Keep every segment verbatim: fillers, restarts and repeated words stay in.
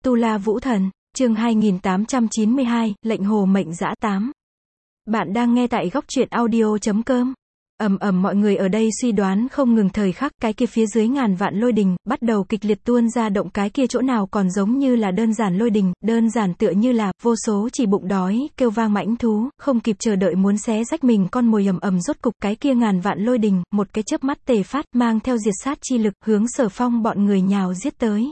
Tu La Vũ Thần, chương hai nghìn tám trăm chín mươi hai, lệnh hồ mệnh dã tám. Bạn đang nghe tại góc truyện audio chấm com. Ầm ầm mọi người ở đây suy đoán không ngừng thời khắc, cái kia phía dưới ngàn vạn lôi đình, bắt đầu kịch liệt tuôn ra động, cái kia chỗ nào còn giống như là đơn giản lôi đình, đơn giản tựa như là, vô số chỉ bụng đói, kêu vang mãnh thú, không kịp chờ đợi muốn xé rách mình con mồi ầm ầm rốt cục, cái kia ngàn vạn lôi đình, một cái chớp mắt tề phát, mang theo diệt sát chi lực, hướng Sở Phong bọn người nhào giết tới.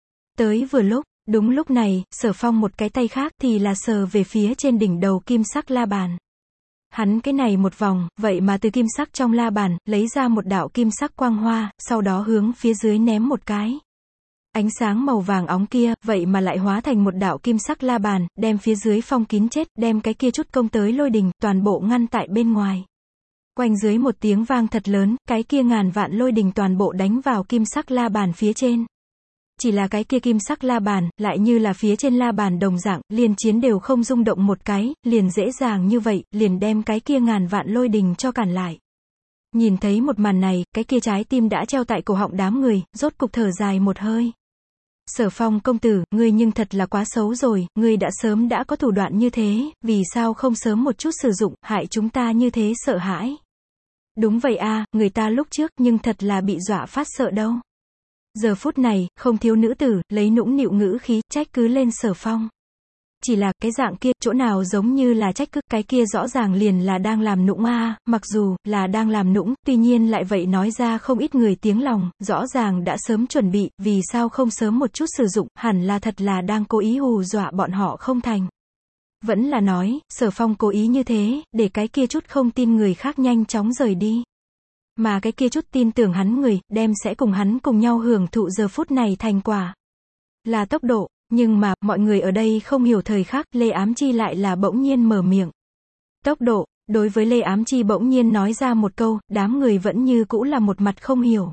Tới vừa lúc, đúng lúc này, Sở Phong một cái tay khác thì là sờ về phía trên đỉnh đầu kim sắc la bàn. Hắn cái này một vòng, vậy mà từ kim sắc trong la bàn, lấy ra một đạo kim sắc quang hoa, sau đó hướng phía dưới ném một cái. Ánh sáng màu vàng óng kia, vậy mà lại hóa thành một đạo kim sắc la bàn, đem phía dưới phong kín chết, đem cái kia chút công tới lôi đình, toàn bộ ngăn tại bên ngoài. Quanh dưới một tiếng vang thật lớn, cái kia ngàn vạn lôi đình toàn bộ đánh vào kim sắc la bàn phía trên. Chỉ là cái kia kim sắc la bàn, lại như là phía trên la bàn đồng dạng, liền chiến đều không rung động một cái, liền dễ dàng như vậy, liền đem cái kia ngàn vạn lôi đình cho cản lại. Nhìn thấy một màn này, cái kia trái tim đã treo tại cổ họng đám người, rốt cục thở dài một hơi. Sở Phong công tử, ngươi nhưng thật là quá xấu rồi, ngươi đã sớm đã có thủ đoạn như thế, vì sao không sớm một chút sử dụng, hại chúng ta như thế sợ hãi. Đúng vậy a, người ta lúc trước nhưng thật là bị dọa phát sợ đâu. Giờ phút này, không thiếu nữ tử, lấy nũng nịu ngữ khí, trách cứ lên Sở Phong. Chỉ là, cái dạng kia, chỗ nào giống như là trách cứ, cái kia rõ ràng liền là đang làm nũng a, mặc dù, là đang làm nũng, tuy nhiên lại vậy nói ra không ít người tiếng lòng, rõ ràng đã sớm chuẩn bị, vì sao không sớm một chút sử dụng, hẳn là thật là đang cố ý hù dọa bọn họ không thành. Vẫn là nói, Sở Phong cố ý như thế, để cái kia chút không tin người khác nhanh chóng rời đi. Mà cái kia chút tin tưởng hắn người, đem sẽ cùng hắn cùng nhau hưởng thụ giờ phút này thành quả. Là tốc độ, nhưng mà, mọi người ở đây không hiểu thời khắc, Lê Ám Chi lại là bỗng nhiên mở miệng. Tốc độ, đối với Lê Ám Chi bỗng nhiên nói ra một câu, đám người vẫn như cũ là một mặt không hiểu.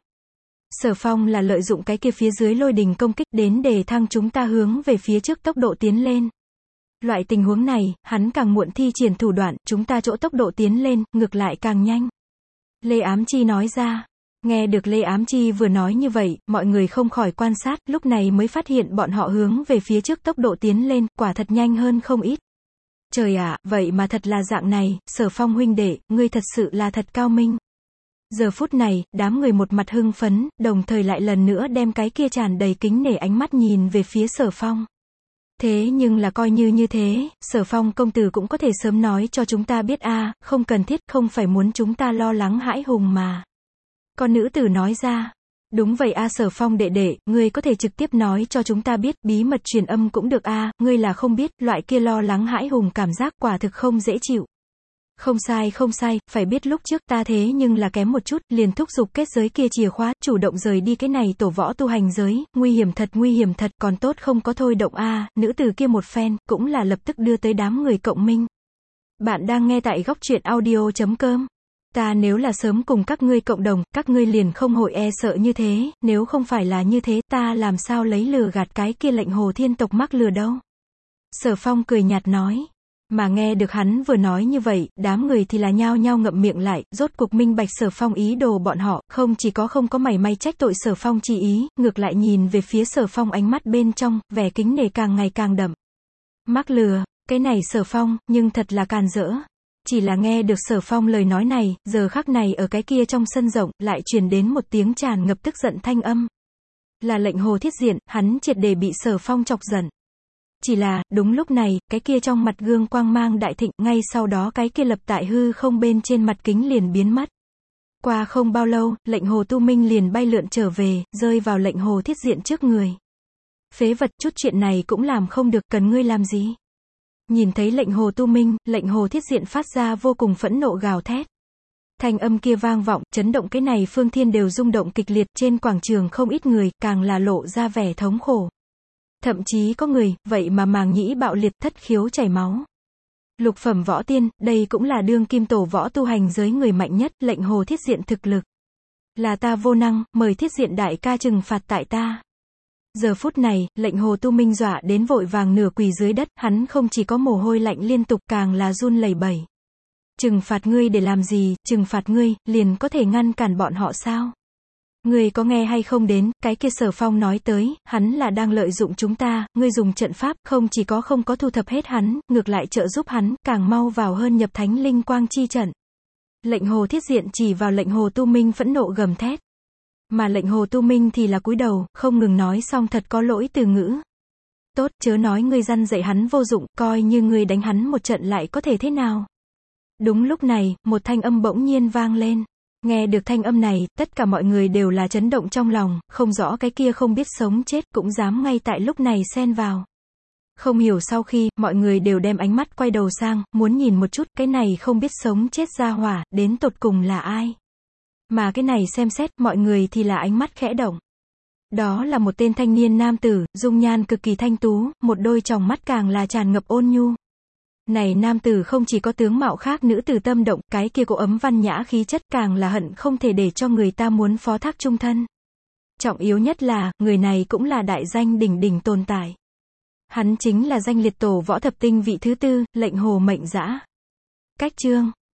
Sở Phong là lợi dụng cái kia phía dưới lôi đình công kích đến để thăng chúng ta hướng về phía trước tốc độ tiến lên. Loại tình huống này, hắn càng muộn thi triển thủ đoạn, chúng ta chỗ tốc độ tiến lên, ngược lại càng nhanh. Lê Ám Chi nói ra. Nghe được Lê Ám Chi vừa nói như vậy, mọi người không khỏi quan sát, lúc này mới phát hiện bọn họ hướng về phía trước tốc độ tiến lên, quả thật nhanh hơn không ít. Trời ạ, vậy mà thật là dạng này, Sở Phong huynh đệ, ngươi thật sự là thật cao minh. Giờ phút này, đám người một mặt hưng phấn, đồng thời lại lần nữa đem cái kia tràn đầy kính nể ánh mắt nhìn về phía Sở Phong. Thế nhưng là coi như như thế, Sở Phong công tử cũng có thể sớm nói cho chúng ta biết a, không cần thiết, không phải muốn chúng ta lo lắng hãi hùng mà. Con nữ tử nói ra. Đúng vậy a, Sở Phong đệ đệ, ngươi có thể trực tiếp nói cho chúng ta biết, bí mật truyền âm cũng được a, ngươi là không biết, loại kia lo lắng hãi hùng cảm giác quả thực không dễ chịu. Không sai không sai, phải biết lúc trước ta thế nhưng là kém một chút, liền thúc giục kết giới kia chìa khóa, chủ động rời đi cái này tổ võ tu hành giới, nguy hiểm thật nguy hiểm thật, còn tốt không có thôi động a, nữ tử kia một phen, cũng là lập tức đưa tới đám người cộng minh. Bạn đang nghe tại góc truyện audio chấm com. Ta nếu là sớm cùng các ngươi cộng đồng, các ngươi liền không hội e sợ như thế, nếu không phải là như thế, ta làm sao lấy lừa gạt cái kia lệnh hồ thiên tộc mắc lừa đâu. Sở Phong cười nhạt nói. Mà nghe được hắn vừa nói như vậy, đám người thì là nhao nhao ngậm miệng lại, rốt cuộc minh bạch Sở Phong ý đồ bọn họ, không chỉ có không có mảy may trách tội Sở Phong chỉ ý, ngược lại nhìn về phía Sở Phong ánh mắt bên trong, vẻ kính nể càng ngày càng đậm. Mắc lừa, cái này Sở Phong, nhưng thật là càn rỡ. Chỉ là nghe được Sở Phong lời nói này, giờ khắc này ở cái kia trong sân rộng, lại truyền đến một tiếng tràn ngập tức giận thanh âm. Là lệnh hồ thiết diện, hắn triệt để bị Sở Phong chọc giận. Chỉ là, đúng lúc này, cái kia trong mặt gương quang mang đại thịnh, ngay sau đó cái kia lập tại hư không bên trên mặt kính liền biến mất. Qua không bao lâu, lệnh hồ tu minh liền bay lượn trở về, rơi vào lệnh hồ thiết diện trước người. Phế vật, chút chuyện này cũng làm không được, cần ngươi làm gì? Nhìn thấy lệnh hồ tu minh, lệnh hồ thiết diện phát ra vô cùng phẫn nộ gào thét. Thanh âm kia vang vọng, chấn động cái này phương thiên đều rung động kịch liệt, trên quảng trường không ít người, càng là lộ ra vẻ thống khổ. Thậm chí có người, vậy mà màng nhĩ bạo liệt, thất khiếu chảy máu. Lục phẩm võ tiên, đây cũng là đương kim tổ võ tu hành giới người mạnh nhất, lệnh hồ thiết diện thực lực. Là ta vô năng, mời thiết diện đại ca trừng phạt tại ta. Giờ phút này, lệnh hồ tu minh dọa đến vội vàng nửa quỳ dưới đất, hắn không chỉ có mồ hôi lạnh liên tục, càng là run lẩy bẩy. Trừng phạt ngươi để làm gì, trừng phạt ngươi, liền có thể ngăn cản bọn họ sao? Ngươi có nghe hay không đến, cái kia Sở Phong nói tới, hắn là đang lợi dụng chúng ta, ngươi dùng trận pháp, không chỉ có không có thu thập hết hắn, ngược lại trợ giúp hắn, càng mau vào hơn nhập thánh linh quang chi trận. Lệnh Hồ Thiết Diện chỉ vào Lệnh Hồ Tu Minh phẫn nộ gầm thét. Mà Lệnh Hồ Tu Minh thì là cúi đầu, không ngừng nói xong thật có lỗi từ ngữ. Tốt, chớ nói ngươi răn dạy hắn vô dụng, coi như ngươi đánh hắn một trận lại có thể thế nào. Đúng lúc này, một thanh âm bỗng nhiên vang lên. Nghe được thanh âm này, tất cả mọi người đều là chấn động trong lòng, không rõ cái kia không biết sống chết cũng dám ngay tại lúc này xen vào. Không hiểu sau khi, mọi người đều đem ánh mắt quay đầu sang, muốn nhìn một chút, cái này không biết sống chết ra hỏa, đến tột cùng là ai. Mà cái này xem xét, mọi người thì là ánh mắt khẽ động. Đó là một tên thanh niên nam tử, dung nhan cực kỳ thanh tú, một đôi tròng mắt càng là tràn ngập ôn nhu. Này nam tử không chỉ có tướng mạo khác nữ tử tâm động, cái kia cô ấm văn nhã khí chất càng là hận không thể để cho người ta muốn phó thác chung thân. Trọng yếu nhất là, người này cũng là đại danh đỉnh đỉnh tồn tại. Hắn chính là danh liệt tổ võ thập tinh vị thứ tư, Lệnh Hồ Mệnh Dã. Cách chương